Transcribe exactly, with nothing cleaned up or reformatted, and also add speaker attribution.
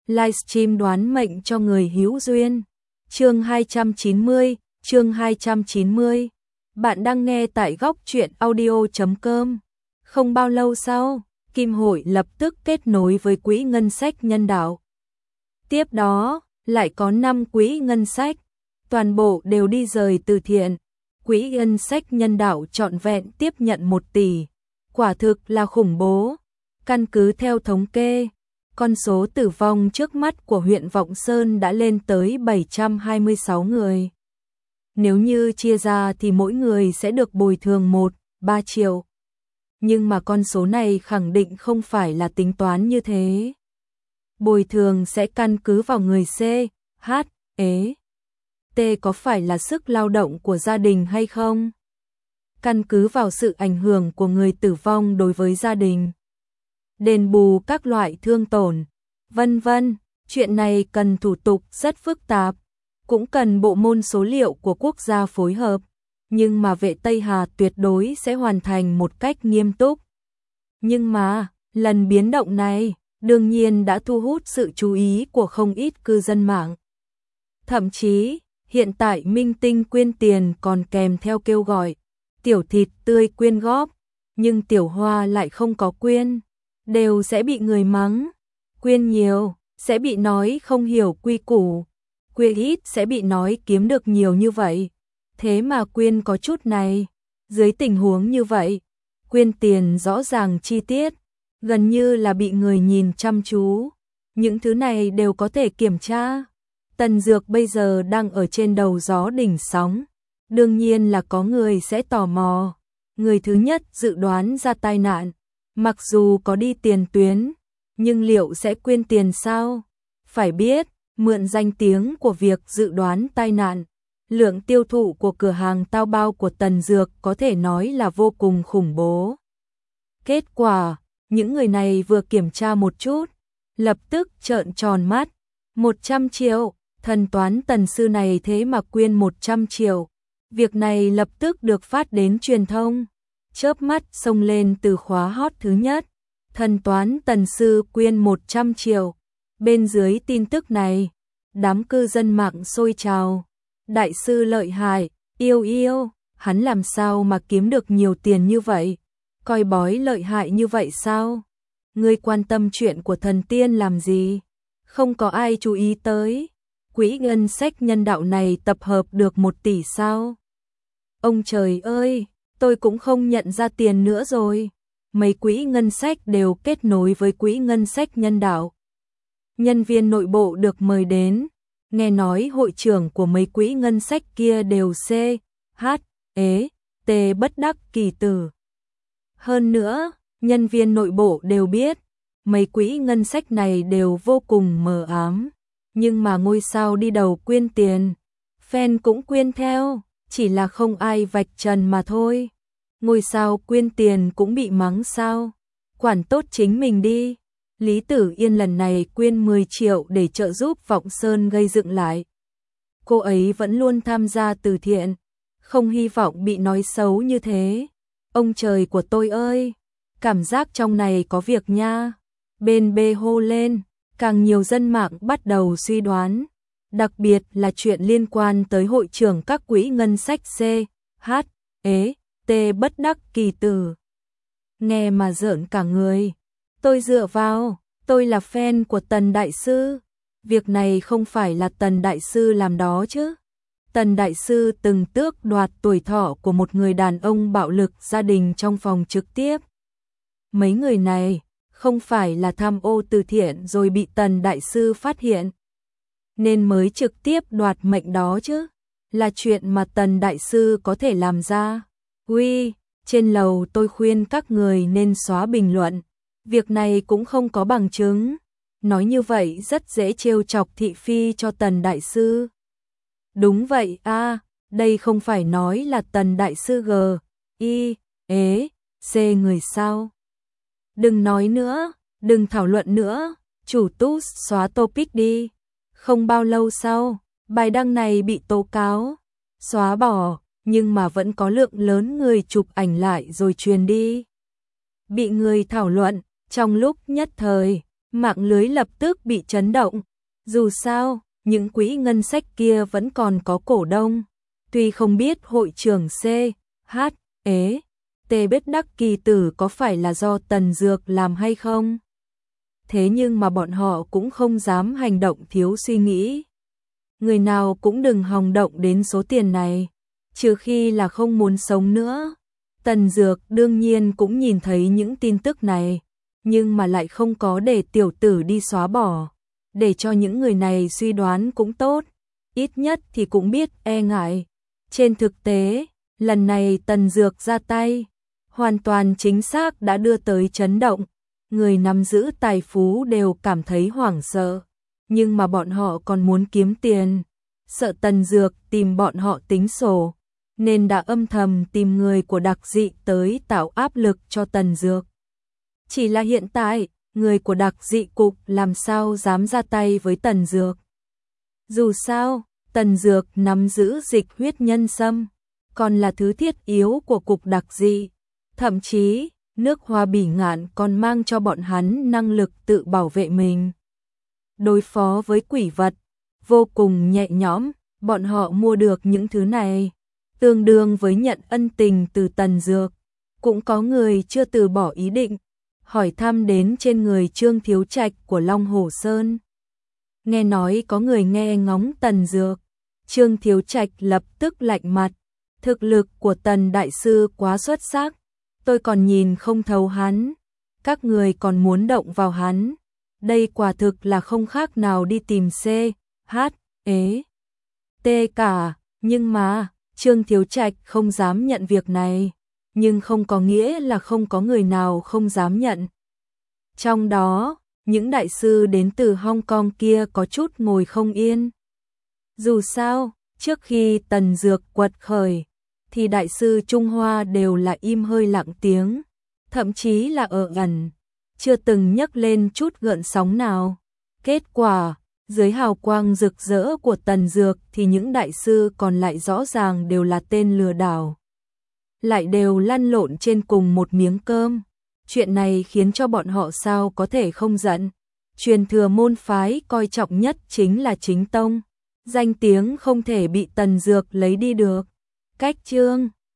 Speaker 1: livestream đoán mệnh cho người hữu duyên. Chương hai trăm chín mươi, chương hai trăm chín mươi. Bạn đang nghe tại góc truyện audio chấm com. Không bao lâu sau, Kim Hội lập tức kết nối với quỹ ngân sách nhân đạo. Tiếp đó, lại có năm quỹ ngân sách, toàn bộ đều đi rời từ thiện. Quỹ ngân sách nhân đạo trọn vẹn tiếp nhận một tỷ. Quả thực là khủng bố. Căn cứ theo thống kê, con số tử vong trước mắt của huyện Vọng Sơn đã lên tới bảy trăm hai mươi sáu người. Nếu như chia ra thì mỗi người sẽ được bồi thường một phẩy ba triệu. Nhưng mà con số này khẳng định không phải là tính toán như thế. Bồi thường sẽ căn cứ vào người C, H, E, T có phải là sức lao động của gia đình hay không? Căn cứ vào sự ảnh hưởng của người tử vong đối với gia đình, đền bù các loại thương tổn, vân vân. Chuyện này cần thủ tục rất phức tạp, cũng cần bộ môn số liệu của quốc gia phối hợp, nhưng mà Vệ Tây Hà tuyệt đối sẽ hoàn thành một cách nghiêm túc. Nhưng mà, lần biến động này, đương nhiên đã thu hút sự chú ý của không ít cư dân mạng. Thậm chí, hiện tại minh tinh quyên tiền còn kèm theo kêu gọi tiểu thịt tươi quyên góp, nhưng tiểu hoa lại không có quyên, đều sẽ bị người mắng. Quyên nhiều, sẽ bị nói không hiểu quy củ, quyên ít sẽ bị nói kiếm được nhiều như vậy. Thế mà quyên có chút này, dưới tình huống như vậy, quyên tiền rõ ràng chi tiết, gần như là bị người nhìn chăm chú. Những thứ này đều có thể kiểm tra. Tần Dược bây giờ đang ở trên đầu gió đỉnh sóng, đương nhiên là có người sẽ tò mò. Người thứ nhất dự đoán ra tai nạn, mặc dù có đi tiền tuyến, nhưng liệu sẽ quyên tiền sao? Phải biết, mượn danh tiếng của việc dự đoán tai nạn, lượng tiêu thụ của cửa hàng tao bao của Tần Dược có thể nói là vô cùng khủng bố. Kết quả, những người này vừa kiểm tra một chút, lập tức trợn tròn mắt. một trăm triệu, thần toán Tần sư này thế mà quyên một trăm triệu. Việc này lập tức được phát đến truyền thông, chớp mắt xông lên từ khóa hot thứ nhất. Thần toán Tần sư quyên một trăm triệu. Bên dưới tin tức này, đám cư dân mạng sôi trào. Đại sư lợi hại, yêu yêu, hắn làm sao mà kiếm được nhiều tiền như vậy? Coi bói lợi hại như vậy sao? Ngươi quan tâm chuyện của thần tiên làm gì? Không có ai chú ý tới. Quỹ ngân sách nhân đạo này tập hợp được một tỷ sao? Ông trời ơi, tôi cũng không nhận ra tiền nữa rồi. Mấy quỹ ngân sách đều kết nối với quỹ ngân sách nhân đạo. Nhân viên nội bộ được mời đến, nghe nói hội trưởng của mấy quỹ ngân sách kia đều C, H, E, T bất đắc kỳ tử. Hơn nữa, nhân viên nội bộ đều biết, mấy quỹ ngân sách này đều vô cùng mờ ám, nhưng mà ngôi sao đi đầu quyên tiền, fan cũng quyên theo, chỉ là không ai vạch trần mà thôi. Ngôi sao quyên tiền cũng bị mắng sao? Quản tốt chính mình đi. Lý Tử Yên lần này quyên mười triệu để trợ giúp Vọng Sơn gây dựng lại. Cô ấy vẫn luôn tham gia từ thiện, không hy vọng bị nói xấu như thế. Ông trời của tôi ơi, cảm giác trong này có việc nha. Bên B hô lên, càng nhiều dân mạng bắt đầu suy đoán, đặc biệt là chuyện liên quan tới hội trưởng các quỹ ngân sách C, H, E, T bất đắc kỳ tử. Nghe mà rợn cả người. Tôi dựa vào, tôi là fan của Tần Đại Sư. Việc này không phải là Tần Đại Sư làm đó chứ. Tần Đại Sư từng tước đoạt tuổi thọ của một người đàn ông bạo lực gia đình trong phòng trực tiếp. Mấy người này không phải là tham ô từ thiện rồi bị Tần Đại Sư phát hiện, nên mới trực tiếp đoạt mệnh đó chứ. Là chuyện mà Tần Đại Sư có thể làm ra. Uy, trên lầu tôi khuyên các người nên xóa bình luận. Việc này cũng không có bằng chứng. Nói như vậy rất dễ trêu chọc thị phi cho Tần Đại Sư. Đúng vậy a, à, đây không phải nói là Tần Đại Sư G, I, E, C người sao. Đừng nói nữa, đừng thảo luận nữa, chủ tút xóa topic đi. Không bao lâu sau, bài đăng này bị tố cáo, xóa bỏ, nhưng mà vẫn có lượng lớn người chụp ảnh lại rồi truyền đi. Bị người thảo luận, trong lúc nhất thời, Mạng lưới lập tức bị chấn động. Dù sao, những quỹ ngân sách kia vẫn còn có cổ đông. Tuy không biết hội trưởng C, H, E, T biết đắc kỳ tử có phải là do Tần Dược làm hay không. Thế nhưng mà bọn họ cũng không dám hành động thiếu suy nghĩ. Người nào cũng đừng hòng động đến số tiền này, trừ khi là không muốn sống nữa. Tần Dược đương nhiên cũng nhìn thấy những tin tức này, nhưng mà lại không có để tiểu tử đi xóa bỏ. Để cho những người này suy đoán cũng tốt, ít nhất thì cũng biết e ngại. Trên thực tế, lần này Tần Dược ra tay, hoàn toàn chính xác đã đưa tới chấn động. Người nắm giữ tài phú đều cảm thấy hoảng sợ, nhưng mà bọn họ còn muốn kiếm tiền, sợ Tần Dược tìm bọn họ tính sổ, nên đã âm thầm tìm người của Đặc Dị tới tạo áp lực cho Tần Dược. Chỉ là hiện tại, người của Đặc Dị cục làm sao dám ra tay với Tần Dược. Dù sao, Tần Dược nắm giữ dịch huyết nhân sâm, còn là thứ thiết yếu của cục Đặc Dị. Thậm chí, nước hoa bỉ ngạn còn mang cho bọn hắn năng lực tự bảo vệ mình. Đối phó với quỷ vật, vô cùng nhẹ nhõm, bọn họ mua được những thứ này, tương đương với nhận ân tình từ Tần Dược. Cũng có người chưa từ bỏ ý định, hỏi thăm đến trên người Trương Thiếu Trạch của Long Hồ Sơn. Nghe nói có người nghe ngóng Tần Dược, Trương Thiếu Trạch lập tức lạnh mặt. Thực lực của Tần Đại Sư quá xuất sắc, tôi còn nhìn không thấu hắn, các người còn muốn động vào hắn. Đây quả thực là không khác nào đi tìm C, H, E, T cả, nhưng mà, Trương Thiếu Trạch không dám nhận việc này, nhưng không có nghĩa là không có người nào không dám nhận. Trong đó, những đại sư đến từ Hong Kong kia có chút ngồi không yên. Dù sao, trước khi Tần Dược quật khởi, thì đại sư Trung Hoa đều là im hơi lặng tiếng, thậm chí là ở ẩn, chưa từng nhắc lên chút gợn sóng nào. Kết quả, dưới hào quang rực rỡ của Tần Dược thì những đại sư còn lại rõ ràng đều là tên lừa đảo, lại đều lăn lộn trên cùng một miếng cơm. Chuyện này khiến cho bọn họ sao có thể không giận. Truyền thừa môn phái coi trọng nhất chính là chính tông, danh tiếng không thể bị Tần Dược lấy đi được. Cách chương